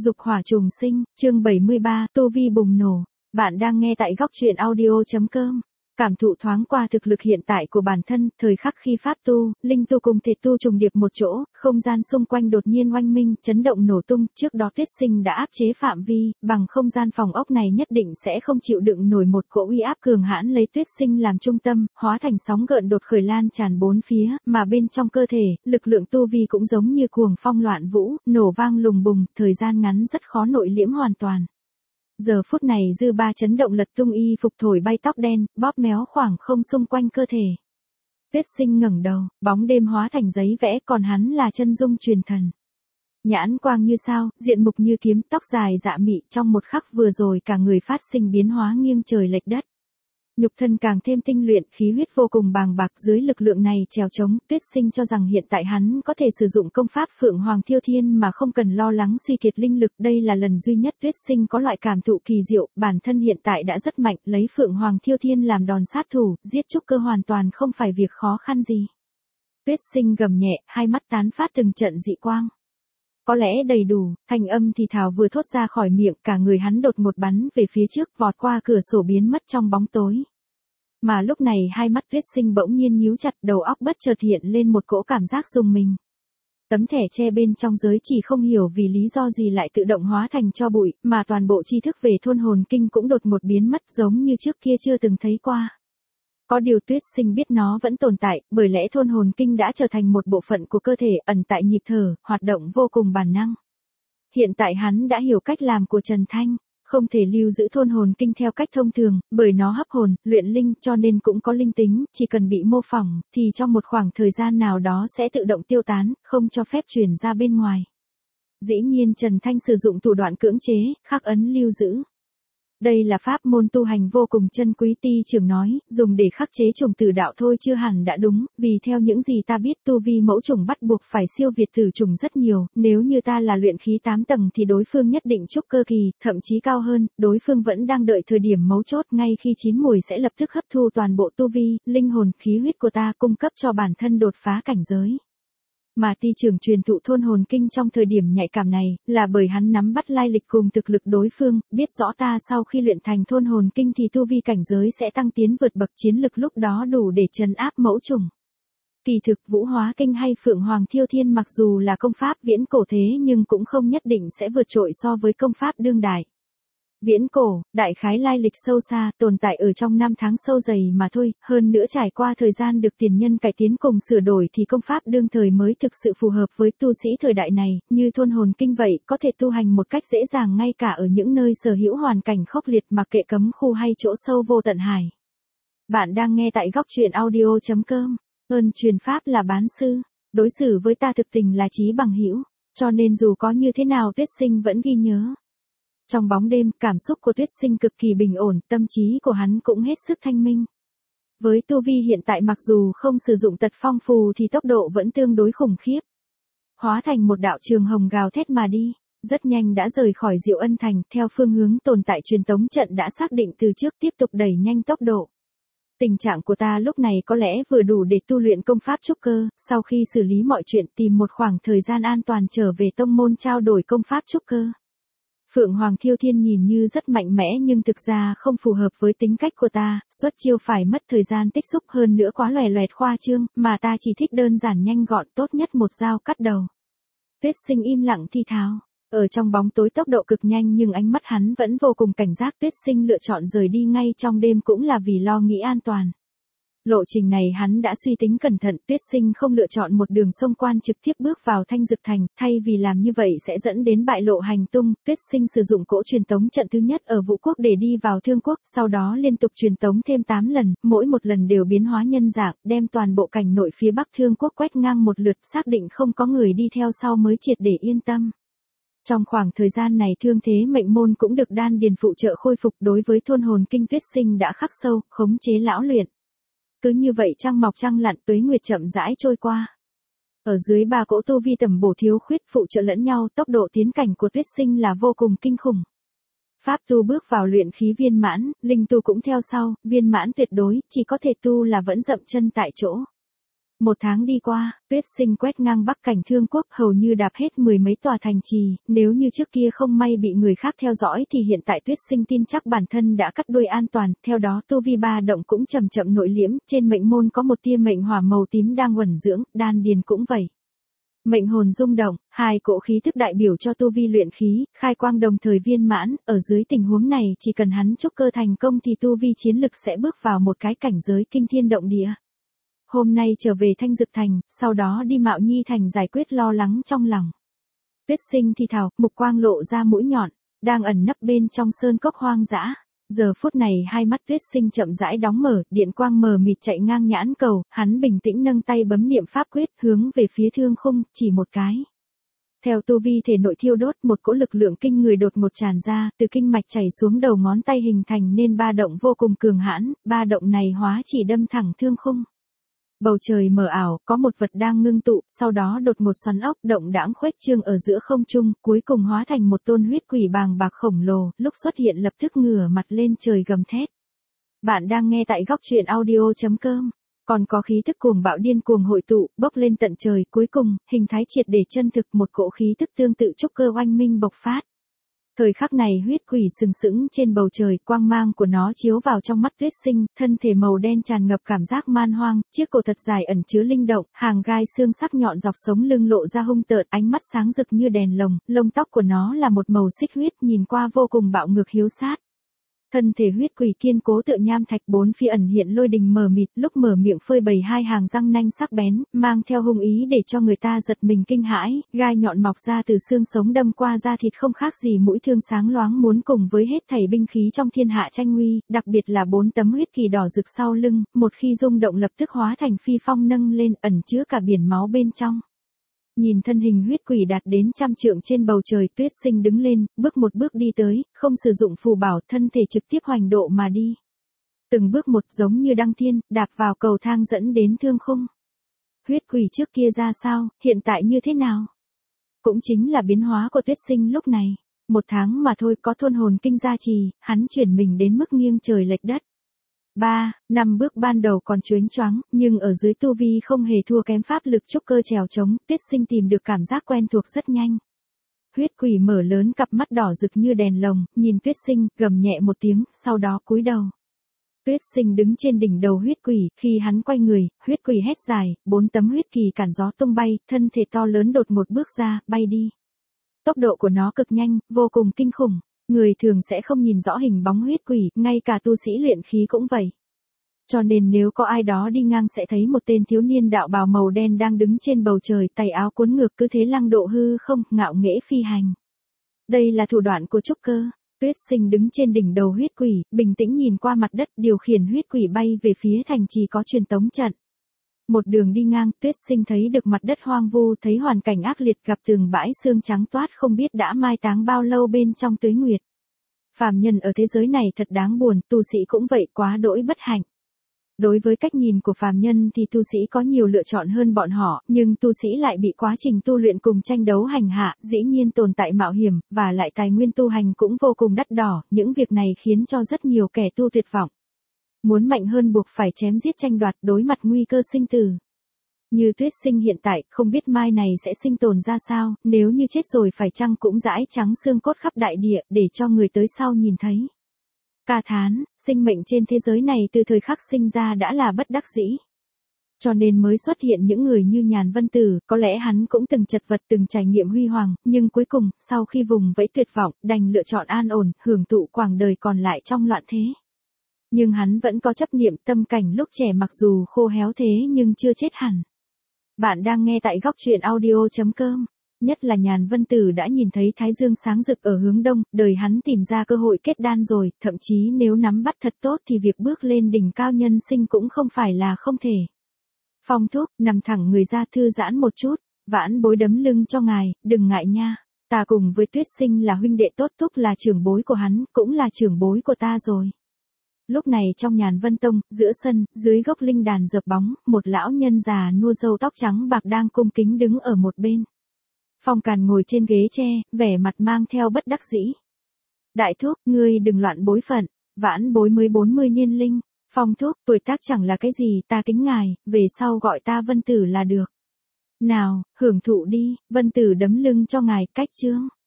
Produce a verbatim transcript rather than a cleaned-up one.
Dục hỏa trùng sinh, chương bảy mươi ba, tu vi bùng nổ. Bạn đang nghe tại góc truyện audio.com. Cảm thụ thoáng qua thực lực hiện tại của bản thân, thời khắc khi pháp tu, linh tu cùng thể tu trùng điệp một chỗ, không gian xung quanh đột nhiên oanh minh, chấn động nổ tung, trước đó Tuyết Sinh đã áp chế phạm vi, bằng không gian phòng ốc này nhất định sẽ không chịu đựng nổi một cỗ uy áp cường hãn lấy Tuyết Sinh làm trung tâm, hóa thành sóng gợn đột khởi lan tràn bốn phía, mà bên trong cơ thể, lực lượng tu vi cũng giống như cuồng phong loạn vũ, nổ vang lùng bùng, thời gian ngắn rất khó nội liễm hoàn toàn. Giờ phút này dư ba chấn động lật tung y phục thổi bay tóc đen, bóp méo khoảng không xung quanh cơ thể. Tuyết Sinh ngẩng đầu, bóng đêm hóa thành giấy vẽ, còn hắn là chân dung truyền thần. Nhãn quang như sao, diện mục như kiếm, tóc dài dạ mị, trong một khắc vừa rồi cả người phát sinh biến hóa nghiêng trời lệch đất. Nhục thân càng thêm tinh luyện, khí huyết vô cùng bàng bạc, dưới lực lượng này trèo trống, Tuyết Sinh cho rằng hiện tại hắn có thể sử dụng công pháp Phượng Hoàng Thiêu Thiên mà không cần lo lắng suy kiệt linh lực, đây là lần duy nhất Tuyết Sinh có loại cảm thụ kỳ diệu, bản thân hiện tại đã rất mạnh, lấy Phượng Hoàng Thiêu Thiên làm đòn sát thủ, giết trúc cơ hoàn toàn không phải việc khó khăn gì. Tuyết Sinh gầm nhẹ, hai mắt tán phát từng trận dị quang. Có lẽ đầy đủ, thanh âm thì thào vừa thốt ra khỏi miệng, cả người hắn đột ngột bắn về phía trước, vọt qua cửa sổ biến mất trong bóng tối. Mà lúc này hai mắt Tuyết Sinh bỗng nhiên nhíu chặt, đầu óc bất chợt hiện lên một cỗ cảm giác rùng mình. Tấm thẻ tre bên trong giới chỉ không hiểu vì lý do gì lại tự động hóa thành tro bụi, mà toàn bộ tri thức về thôn hồn kinh cũng đột ngột biến mất giống như trước kia chưa từng thấy qua. Có điều Tuyết Sinh biết nó vẫn tồn tại, bởi lẽ thôn hồn kinh đã trở thành một bộ phận của cơ thể ẩn tại nhịp thở, hoạt động vô cùng bản năng. Hiện tại hắn đã hiểu cách làm của Trần Thanh, không thể lưu giữ thôn hồn kinh theo cách thông thường, bởi nó hấp hồn, luyện linh cho nên cũng có linh tính, chỉ cần bị mô phỏng, thì trong một khoảng thời gian nào đó sẽ tự động tiêu tán, không cho phép truyền ra bên ngoài. Dĩ nhiên Trần Thanh sử dụng thủ đoạn cưỡng chế, khắc ấn lưu giữ. Đây là pháp môn tu hành vô cùng chân quý, Ti trưởng nói, dùng để khắc chế trùng tử đạo thôi chưa hẳn đã đúng, vì theo những gì ta biết tu vi mẫu trùng bắt buộc phải siêu việt tử trùng rất nhiều, nếu như ta là luyện khí tám tầng thì đối phương nhất định trúc cơ kỳ, thậm chí cao hơn, đối phương vẫn đang đợi thời điểm mấu chốt, ngay khi chín mùi sẽ lập tức hấp thu toàn bộ tu vi, linh hồn, khí huyết của ta cung cấp cho bản thân đột phá cảnh giới. Mà Ti trưởng truyền thụ thôn hồn kinh trong thời điểm nhạy cảm này, là bởi hắn nắm bắt lai lịch cùng thực lực đối phương, biết rõ ta sau khi luyện thành thôn hồn kinh thì tu vi cảnh giới sẽ tăng tiến vượt bậc, chiến lực lúc đó đủ để trấn áp mẫu trùng. Kỳ thực Vũ Hóa Kinh hay Phượng Hoàng Thiêu Thiên mặc dù là công pháp viễn cổ thế nhưng cũng không nhất định sẽ vượt trội so với công pháp đương đại. Viễn cổ, đại khái lai lịch sâu xa, tồn tại ở trong năm tháng sâu dày mà thôi, hơn nữa trải qua thời gian được tiền nhân cải tiến cùng sửa đổi thì công pháp đương thời mới thực sự phù hợp với tu sĩ thời đại này, như thôn hồn kinh vậy, có thể tu hành một cách dễ dàng ngay cả ở những nơi sở hữu hoàn cảnh khốc liệt mặc kệ cấm khu hay chỗ sâu vô tận hải. Bạn đang nghe tại góc truyện audio.com, ơn truyền pháp là bán sư, đối xử với ta thực tình là chí bằng hữu, cho nên dù có như thế nào Tuyết Sinh vẫn ghi nhớ. Trong bóng đêm, cảm xúc của Tuyết Sinh cực kỳ bình ổn, tâm trí của hắn cũng hết sức thanh minh. Với tu vi hiện tại mặc dù không sử dụng tật phong phù thì tốc độ vẫn tương đối khủng khiếp. Hóa thành một đạo trường hồng gào thét mà đi, rất nhanh đã rời khỏi Diệu Ân Thành, theo phương hướng tồn tại truyền tống trận đã xác định từ trước tiếp tục đẩy nhanh tốc độ. Tình trạng của ta lúc này có lẽ vừa đủ để tu luyện công pháp trúc cơ, sau khi xử lý mọi chuyện tìm một khoảng thời gian an toàn trở về tông môn trao đổi công pháp trúc cơ. Phượng Hoàng Thiêu Thiên nhìn như rất mạnh mẽ nhưng thực ra không phù hợp với tính cách của ta, xuất chiêu phải mất thời gian tích xúc hơn nữa quá loè loẹt khoa trương, mà ta chỉ thích đơn giản nhanh gọn, tốt nhất một dao cắt đầu. Tuyết Sinh im lặng thi tháo, ở trong bóng tối tốc độ cực nhanh nhưng ánh mắt hắn vẫn vô cùng cảnh giác. Tuyết Sinh lựa chọn rời đi ngay trong đêm cũng là vì lo nghĩ an toàn. Lộ trình này hắn đã suy tính cẩn thận, Tuyết Sinh không lựa chọn một đường sông quan trực tiếp bước vào Thanh Dực Thành, thay vì làm như vậy sẽ dẫn đến bại lộ hành tung, Tuyết Sinh sử dụng cỗ truyền tống trận thứ nhất ở Vũ Quốc để đi vào Thương Quốc, sau đó liên tục truyền tống thêm tám lần, mỗi một lần đều biến hóa nhân dạng, đem toàn bộ cảnh nội phía Bắc Thương Quốc quét ngang một lượt, xác định không có người đi theo sau mới triệt để yên tâm. Trong khoảng thời gian này thương thế mệnh môn cũng được đan điền phụ trợ khôi phục, đối với thôn hồn kinh Tuyết Sinh đã khắc sâu, khống chế lão luyện. Cứ như vậy trăng mọc trăng lặn, tuế nguyệt chậm rãi trôi qua. Ở dưới ba cỗ tu vi tầm bổ thiếu khuyết phụ trợ lẫn nhau, tốc độ tiến cảnh của Tuyết Sinh là vô cùng kinh khủng. Pháp tu bước vào luyện khí viên mãn, linh tu cũng theo sau, viên mãn tuyệt đối, chỉ có thể tu là vẫn dậm chân tại chỗ. Một tháng đi qua, Tuyết Sinh quét ngang Bắc cảnh Thương Quốc hầu như đạp hết mười mấy tòa thành trì, nếu như trước kia không may bị người khác theo dõi thì hiện tại Tuyết Sinh tin chắc bản thân đã cắt đuôi an toàn, theo đó tu vi ba động cũng chậm chậm nội liễm, trên mệnh môn có một tia mệnh hỏa màu tím đang uẩn dưỡng, đan điền cũng vậy. Mệnh hồn rung động, hai cỗ khí thức đại biểu cho tu vi luyện khí, khai quang đồng thời viên mãn, ở dưới tình huống này chỉ cần hắn trúc cơ thành công thì tu vi chiến lực sẽ bước vào một cái cảnh giới kinh thiên động địa. Hôm nay trở về Thanh Dực Thành, sau đó đi Mạo Nhi Thành giải quyết lo lắng trong lòng. Tuyết Sinh thì thào, mục quang lộ ra mũi nhọn, đang ẩn nấp bên trong sơn cốc hoang dã. Giờ phút này hai mắt Tuyết Sinh chậm rãi đóng mở, điện quang mờ mịt chạy ngang nhãn cầu, hắn bình tĩnh nâng tay bấm niệm pháp quyết, hướng về phía thương khung, chỉ một cái. Theo tu vi thể nội thiêu đốt, một cỗ lực lượng kinh người đột ngột tràn ra, từ kinh mạch chảy xuống đầu ngón tay hình thành nên ba động vô cùng cường hãn, ba động này hóa chỉ đâm thẳng thương khung. Bầu trời mờ ảo, có một vật đang ngưng tụ, sau đó đột ngột xoắn ốc, động đãng khuếch trương ở giữa không trung, cuối cùng hóa thành một tôn huyết quỷ bàng bạc khổng lồ, lúc xuất hiện lập tức ngửa mặt lên trời gầm thét. Bạn đang nghe tại góc truyện audio chấm com. Còn có khí thức cuồng bạo điên cuồng hội tụ, bốc lên tận trời, cuối cùng, hình thái triệt để chân thực, một cỗ khí thức tương tự trúc cơ oanh minh bộc phát. Thời khắc này huyết quỷ sừng sững trên bầu trời, quang mang của nó chiếu vào trong mắt Tuyết Sinh, thân thể màu đen tràn ngập cảm giác man hoang, chiếc cổ thật dài ẩn chứa linh động, hàng gai xương sắc nhọn dọc sống lưng lộ ra hung tợn, ánh mắt sáng rực như đèn lồng, lông tóc của nó là một màu xích huyết, nhìn qua vô cùng bạo ngược hiếu sát. Thân thể huyết quỷ kiên cố tựa nham thạch, bốn phía ẩn hiện lôi đình mờ mịt, lúc mở miệng phơi bày hai hàng răng nanh sắc bén, mang theo hung ý để cho người ta giật mình kinh hãi, gai nhọn mọc ra từ xương sống đâm qua da thịt không khác gì mũi thương sáng loáng muốn cùng với hết thảy binh khí trong thiên hạ tranh nguy, đặc biệt là bốn tấm huyết kỳ đỏ rực sau lưng, một khi rung động lập tức hóa thành phi phong nâng lên, ẩn chứa cả biển máu bên trong. Nhìn thân hình huyết quỷ đạt đến trăm trượng trên bầu trời, Tuyết Sinh đứng lên, bước một bước đi tới, không sử dụng phù bảo, thân thể trực tiếp hoành độ mà đi. Từng bước một giống như đăng thiên, đạp vào cầu thang dẫn đến thương khung. Huyết quỷ trước kia ra sao, hiện tại như thế nào? Cũng chính là biến hóa của Tuyết Sinh lúc này. Một tháng mà thôi, có thôn hồn kinh gia trì, hắn chuyển mình đến mức nghiêng trời lệch đất. Ba, năm bước ban đầu còn chớnh choáng, nhưng ở dưới tu vi không hề thua kém pháp lực trúc cơ trèo trống, Tuyết Sinh tìm được cảm giác quen thuộc rất nhanh. Huyết quỷ mở lớn cặp mắt đỏ rực như đèn lồng, nhìn Tuyết Sinh, gầm nhẹ một tiếng, sau đó cúi đầu. Tuyết Sinh đứng trên đỉnh đầu huyết quỷ, khi hắn quay người, huyết quỷ hét dài, bốn tấm huyết kỳ cản gió tung bay, thân thể to lớn đột một bước ra, bay đi. Tốc độ của nó cực nhanh, vô cùng kinh khủng. Người thường sẽ không nhìn rõ hình bóng huyết quỷ, ngay cả tu sĩ luyện khí cũng vậy. Cho nên nếu có ai đó đi ngang sẽ thấy một tên thiếu niên đạo bào màu đen đang đứng trên bầu trời, tay áo cuốn ngược cứ thế lăng độ hư không, ngạo nghễ phi hành. Đây là thủ đoạn của trúc cơ. Tuyết Sinh đứng trên đỉnh đầu huyết quỷ, bình tĩnh nhìn qua mặt đất, điều khiển huyết quỷ bay về phía thành trì có truyền tống trận. Một đường đi ngang, Tuyết Sinh thấy được mặt đất hoang vu, thấy hoàn cảnh ác liệt, gặp từng bãi xương trắng toát không biết đã mai táng bao lâu bên trong tuế nguyệt. Phàm nhân ở thế giới này thật đáng buồn, tu sĩ cũng vậy, quá đỗi bất hạnh. Đối với cách nhìn của phàm nhân thì tu sĩ có nhiều lựa chọn hơn bọn họ, nhưng tu sĩ lại bị quá trình tu luyện cùng tranh đấu hành hạ, dĩ nhiên tồn tại mạo hiểm, và lại tài nguyên tu hành cũng vô cùng đắt đỏ, những việc này khiến cho rất nhiều kẻ tu tuyệt vọng. Muốn mạnh hơn buộc phải chém giết tranh đoạt, đối mặt nguy cơ sinh tử. Như Tuyết Sinh hiện tại, không biết mai này sẽ sinh tồn ra sao, nếu như chết rồi phải chăng cũng rãi trắng xương cốt khắp đại địa, để cho người tới sau nhìn thấy. Ca thán, sinh mệnh trên thế giới này từ thời khắc sinh ra đã là bất đắc dĩ. Cho nên mới xuất hiện những người như Nhàn Vân Tử, có lẽ hắn cũng từng chật vật từng trải nghiệm huy hoàng, nhưng cuối cùng, sau khi vùng vẫy tuyệt vọng, đành lựa chọn an ổn, hưởng thụ quãng đời còn lại trong loạn thế. Nhưng hắn vẫn có chấp niệm, tâm cảnh lúc trẻ mặc dù khô héo thế nhưng chưa chết hẳn. Bạn đang nghe tại góc truyện audio chấm com. Nhất là Nhàn Vân Tử đã nhìn thấy Thái Dương sáng rực ở hướng đông, đời hắn tìm ra cơ hội kết đan rồi, thậm chí nếu nắm bắt thật tốt thì việc bước lên đỉnh cao nhân sinh cũng không phải là không thể. Phong Thúc, nằm thẳng người ra thư giãn một chút, vãn bối đấm lưng cho ngài, đừng ngại nha. Ta cùng với Tuyết Sinh là huynh đệ tốt, Thúc là trưởng bối của hắn, cũng là trưởng bối của ta rồi. Lúc này trong Nhàn Vân Tông, giữa sân, dưới gốc linh đàn dợp bóng, một lão nhân già nua râu tóc trắng bạc đang cung kính đứng ở một bên. Phong Càn ngồi trên ghế tre, vẻ mặt mang theo bất đắc dĩ. Đại thúc, ngươi đừng loạn bối phận, vãn bối mới bốn mươi niên linh. Phong thúc, tuổi tác chẳng là cái gì, ta kính ngài, về sau gọi ta Vân Tử là được. Nào, hưởng thụ đi, Vân Tử đấm lưng cho ngài, cách chương.